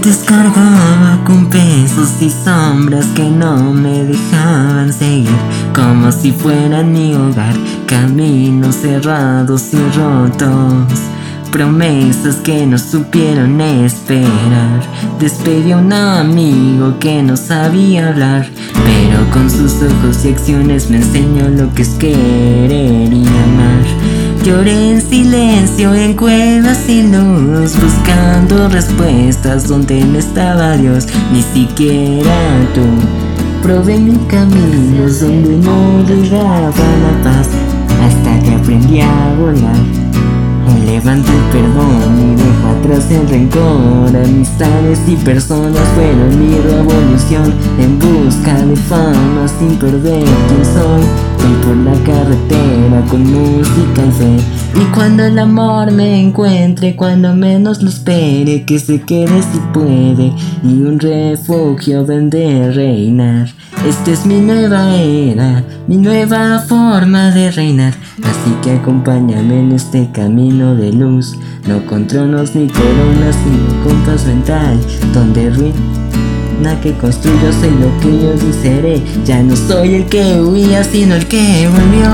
Antes cargaba con pesos y sombras que no me dejaban seguir, como si fueran mi hogar, caminos cerrados y rotos, promesas que no supieron esperar. Despedí a un amigo que no sabía hablar, pero con sus ojos y acciones me enseñó lo que es querer y amar. Lloré en silencio en cuevas sin luz, buscando respuestas donde no estaba Dios, ni siquiera tú. Probé mil caminos donde no llegaba la paz, hasta que aprendí a volar. Levanto el perdón y dejo atrás el rencor. Amistades y personas fueron mi revolución, en busca de fama sin perder quién soy. Voy por la carretera con música y fe, y cuando el amor me encuentre, cuando menos lo espere, que se quede si puede, y un refugio donde reinar. Esta es mi nueva era, mi nueva forma de reinar, así que acompáñame en este camino de luz, no con tronos ni coronas, sino con paz mental, donde ruina que construyo soy lo que yo seré. Ya no soy el que huía, sino el que volvió.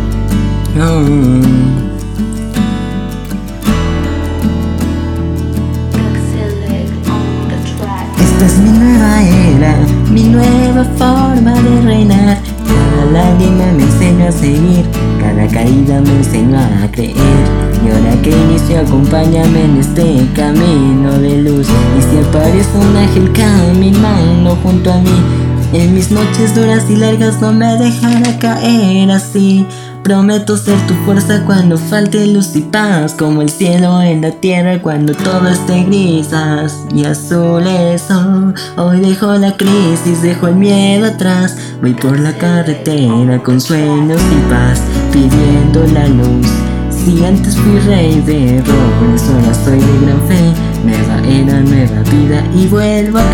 Esta es mi nueva era, mi nueva forma de reinar. Cada lágrima me enseña a seguir, cada caída me enseña a creer. Y ahora que inicio, acompáñame en este camino de luz. Y si aparece un ángel caminando junto a mí, en mis noches duras y largas no me dejará caer así. Prometo ser tu fuerza cuando falte luz y paz, como el cielo en la tierra cuando todo esté grisas y azules. Hoy dejo la crisis, dejo el miedo atrás, voy por la carretera con sueños y paz, pidiendo la luz. Si antes fui rey de errores, ahora soy de gran fe. Nueva era, nueva vida y vuelvo a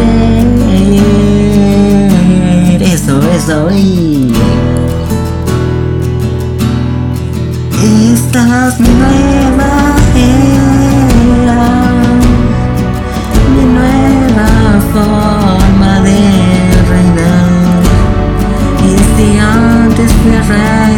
creer. Eso, y esta es mi nueva era, mi nueva forma de reinar. Y si antes fui rey